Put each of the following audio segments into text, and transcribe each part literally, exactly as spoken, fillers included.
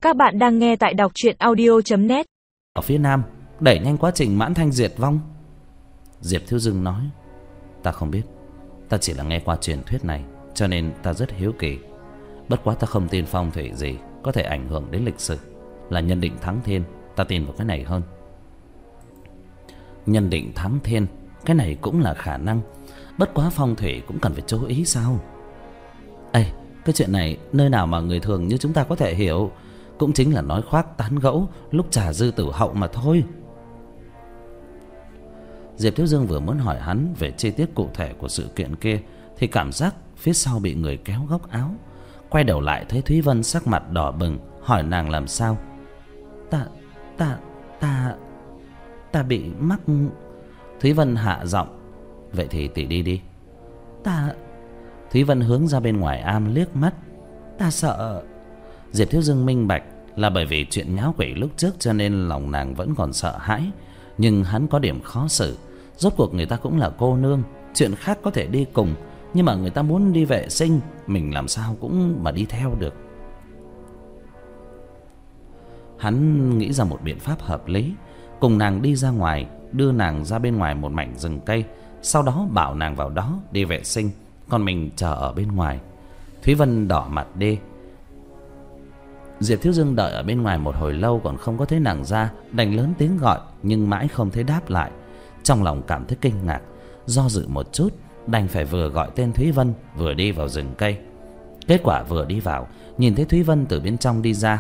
Các bạn đang nghe tại đọc truyện audio chấm net. Ở phía nam đẩy nhanh quá trình mãn thanh diệt vong. Diệp Thiếu Dương nói: Ta không biết, ta chỉ là nghe qua truyền thuyết này, cho nên ta rất hiếu kỳ. Bất quá ta không tin phong thủy gì có thể ảnh hưởng đến lịch sử. Là nhân định thắng thiên, ta tin vào cái này hơn. Nhân định thắng thiên, cái này cũng là khả năng. Bất quá phong thủy cũng cần phải chú ý sao? Ê, cái chuyện này nơi nào mà người thường như chúng ta có thể hiểu. Cũng chính là nói khoác tán gẫu lúc trà dư tử hậu mà thôi. Diệp Thiếu Dương vừa muốn hỏi hắn về chi tiết cụ thể của sự kiện kia thì cảm giác phía sau bị người kéo góc áo. Quay đầu lại thấy Thúy Vân sắc mặt đỏ bừng, hỏi nàng làm sao. Ta, ta, ta, ta bị mắc. Thúy Vân hạ giọng: Vậy thì tỷ đi đi. Ta. Thúy Vân hướng ra bên ngoài am liếc mắt: Ta sợ. Diệp Thiếu Dương minh bạch là bởi vì chuyện nháo quỷ lúc trước cho nên lòng nàng vẫn còn sợ hãi. Nhưng hắn có điểm khó xử. Rốt cuộc người ta cũng là cô nương, chuyện khác có thể đi cùng, nhưng mà người ta muốn đi vệ sinh, mình làm sao cũng mà đi theo được. Hắn nghĩ ra một biện pháp hợp lý, cùng nàng đi ra ngoài, đưa nàng ra bên ngoài một mảnh rừng cây, sau đó bảo nàng vào đó đi vệ sinh, còn mình chờ ở bên ngoài. Thúy Vân đỏ mặt đi. Diệp Thiếu Dương đợi ở bên ngoài một hồi lâu còn không có thấy nàng ra, đành lớn tiếng gọi nhưng mãi không thấy đáp lại. Trong lòng cảm thấy kinh ngạc, do dự một chút, đành phải vừa gọi tên Thúy Vân vừa đi vào rừng cây. Kết quả vừa đi vào, nhìn thấy Thúy Vân từ bên trong đi ra.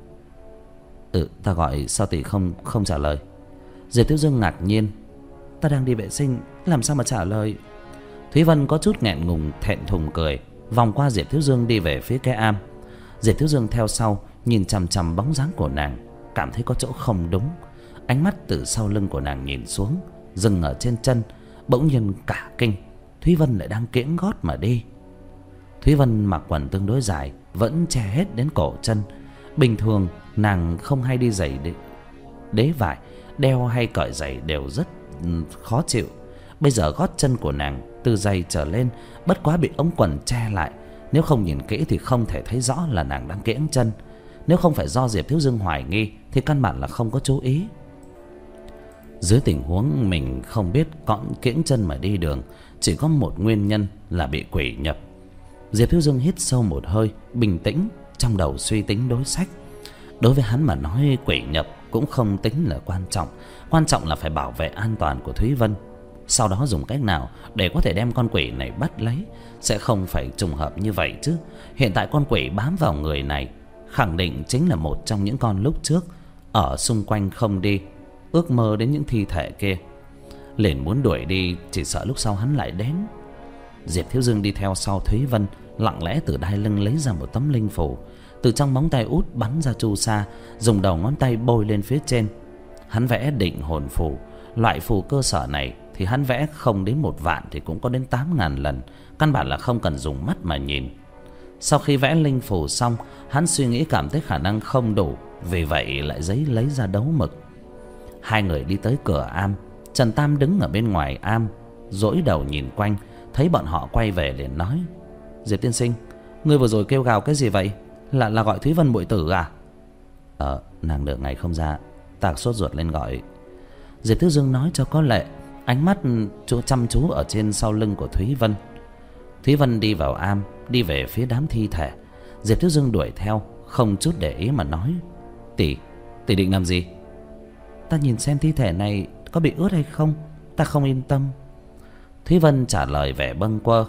Ừ, ta gọi sao tỷ không không trả lời? Diệp Thiếu Dương ngạc nhiên: Ta đang đi vệ sinh, làm sao mà trả lời? Thúy Vân có chút nghẹn ngùng thẹn thùng cười, vòng qua Diệp Thiếu Dương đi về phía cái am. Diệp Thiếu Dương theo sau, nhìn chằm chằm bóng dáng của nàng, cảm thấy có chỗ không đúng. Ánh mắt từ sau lưng của nàng nhìn xuống, dừng ở trên chân, bỗng nhiên cả kinh. Thúy Vân lại đang kiễng gót mà đi. Thúy Vân mặc quần tương đối dài, vẫn che hết đến cổ chân. Bình thường nàng không hay đi giày đế, đế vải, đeo hay cởi giày đều rất khó chịu. Bây giờ gót chân của nàng từ giày trở lên bất quá bị ống quần che lại, nếu không nhìn kỹ thì không thể thấy rõ là nàng đang kiễng chân. Nếu không phải do Diệp Thiếu Dương hoài nghi thì căn bản là không có chú ý. Dưới tình huống mình không biết cõng kiễng chân mà đi đường, chỉ có một nguyên nhân là bị quỷ nhập. Diệp Thiếu Dương hít sâu một hơi, bình tĩnh, trong đầu suy tính đối sách. Đối với hắn mà nói, quỷ nhập cũng không tính là quan trọng. Quan trọng là phải bảo vệ an toàn của Thúy Vân. Sau đó dùng cách nào để có thể đem con quỷ này bắt lấy. Sẽ không phải trùng hợp như vậy chứ. Hiện tại con quỷ bám vào người này khẳng định chính là một trong những con lúc trước ở xung quanh không đi, ước mơ đến những thi thể kia. Liền muốn đuổi đi, chỉ sợ lúc sau hắn lại đến. Diệp Thiếu Dương đi theo sau Thúy Vân, lặng lẽ từ đai lưng lấy ra một tấm linh phù, từ trong móng tay út bắn ra chu sa, dùng đầu ngón tay bôi lên phía trên. Hắn vẽ định hồn phù. Loại phù cơ sở này thì hắn vẽ không đến một vạn thì cũng có đến tám ngàn lần, căn bản là không cần dùng mắt mà nhìn. Sau khi vẽ linh phù xong, hắn suy nghĩ cảm thấy khả năng không đủ, vì vậy lại giấy lấy ra đấu mực. Hai người đi tới cửa am. Trần Tam đứng ở bên ngoài am, dỗi đầu nhìn quanh, thấy bọn họ quay về liền nói: Diệp tiên sinh, ngươi vừa rồi kêu gào cái gì vậy? Là là gọi Thúy Vân muội tử à? Ờ, nàng được ngày không ra, ta sốt ruột lên gọi. Diệp Thiếu Dương nói cho có lệ, ánh mắt chú chăm chú ở trên sau lưng của Thúy Vân. Thúy Vân đi vào am, đi về phía đám thi thể. Diệp Thiếu Dương đuổi theo, không chút để ý mà nói: Tỷ, tỷ định làm gì? Ta nhìn xem thi thể này có bị ướt hay không, ta không yên tâm. Thúy Vân trả lời vẻ bâng quơ: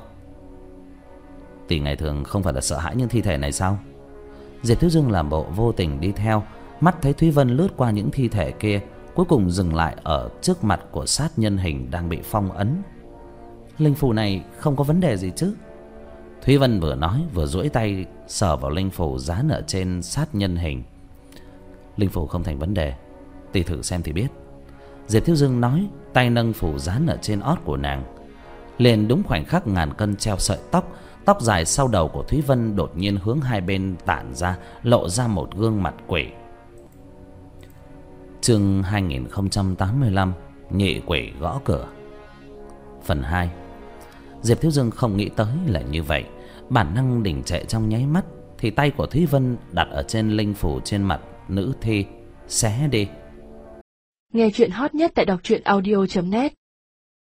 Tỷ ngày thường không phải là sợ hãi những thi thể này sao? Diệp Thiếu Dương làm bộ vô tình đi theo, mắt thấy Thúy Vân lướt qua những thi thể kia, cuối cùng dừng lại ở trước mặt của sát nhân hình đang bị phong ấn. Linh phù này không có vấn đề gì chứ? Thúy Vân vừa nói vừa duỗi tay sờ vào linh phù dán ở trên sát nhân hình. Linh phù không thành vấn đề, tỷ thử xem thì biết. Diệp Thiếu Dương nói, tay nâng phù dán ở trên ót của nàng. Liền đúng khoảnh khắc ngàn cân treo sợi tóc, tóc dài sau đầu của Thúy Vân đột nhiên hướng hai bên tản ra, lộ ra một gương mặt quỷ. Chương hai nghìn không trăm tám mươi lăm, nhị quỷ gõ cửa. Phần hai. Diệp Thiếu Dương không nghĩ tới là như vậy, bản năng đình trệ trong nháy mắt thì tay của Thúy Vân đặt ở trên linh phủ trên mặt nữ thi, xé đi. Nghe chuyện hot nhất tại đọc truyện audio chấm net.